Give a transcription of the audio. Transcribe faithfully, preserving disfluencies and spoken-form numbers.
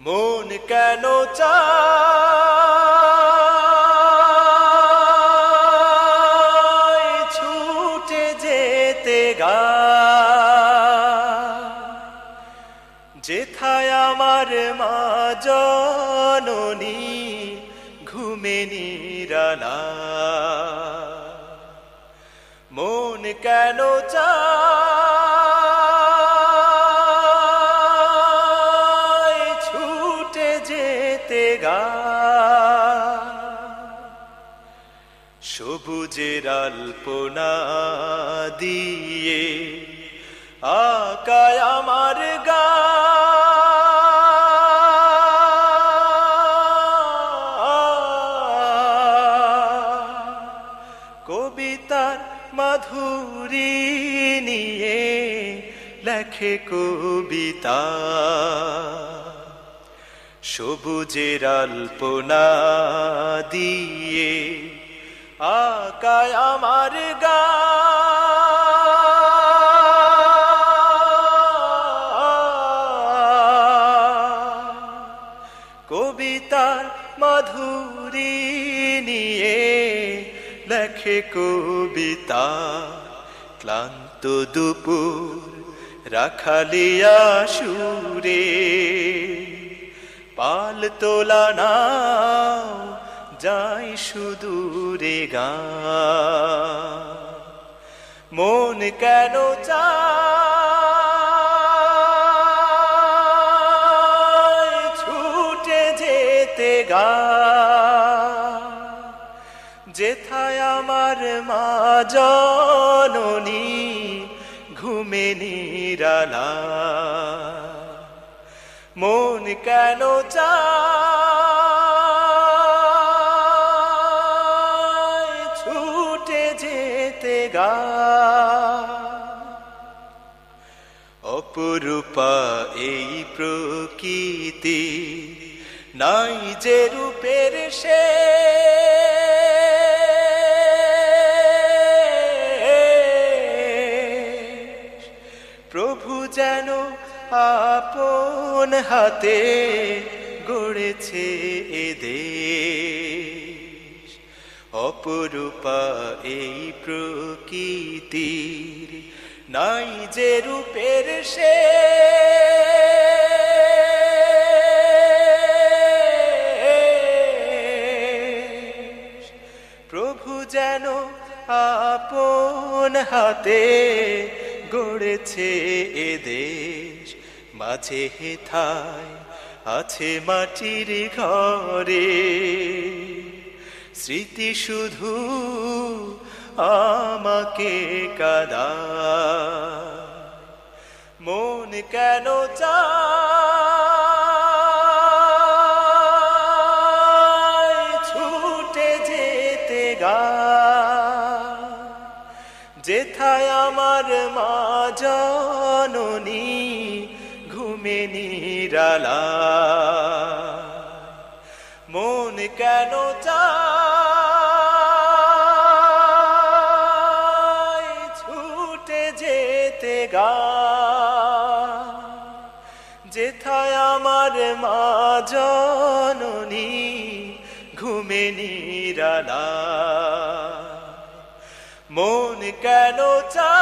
মন কেন চায় ছুটে যেতে গা, যেথায় আমার মা জননী ঘুমে নিরালা। মন কেন চায় ছুটে যেতে গা, সবুজের আলপনা দিয়ে আকায় আমার গা। কবিতার মাধুরী নিয়ে লেখে কবিতা, সবুজের আলপনা দিয়ে আকায় আমার গা। কবিতার মাধুরী নিয়ে লেখে কবিতা, ক্লান্ত দুপুর রাখালিয়া সুরে পাল তোলা নাও যাই সুদূরে গা। মন কেন চায় ছুটে যেতে গা, যেথায় আমার মা জননী ঘুমে নিরালা। মন কেন চায় ছুটে যেতে গা, অপরূপা এই প্রকৃতি নাই যে রূপের সে। প্রভু যেন আপন হাতে গড়েছে এ দেশ, অপরূপা এই প্রকৃতির নাই যে রূপের সে। প্রভু যেন আপন হাতে গড়েছে এ দেশ, মাঝে হেথায় আছে মাটির ঘরে স্মৃতি শুধু আমাকে কাঁদায়। মন কেন চায় ছুটে যেতে গা, যেথায় আমার মা জননী ঘুমে নিরালা। মন কেন চায় ছুটে যেতে গা, যেথায় আমার মা জননী ঘুমে নিরালা। মন কেন চায়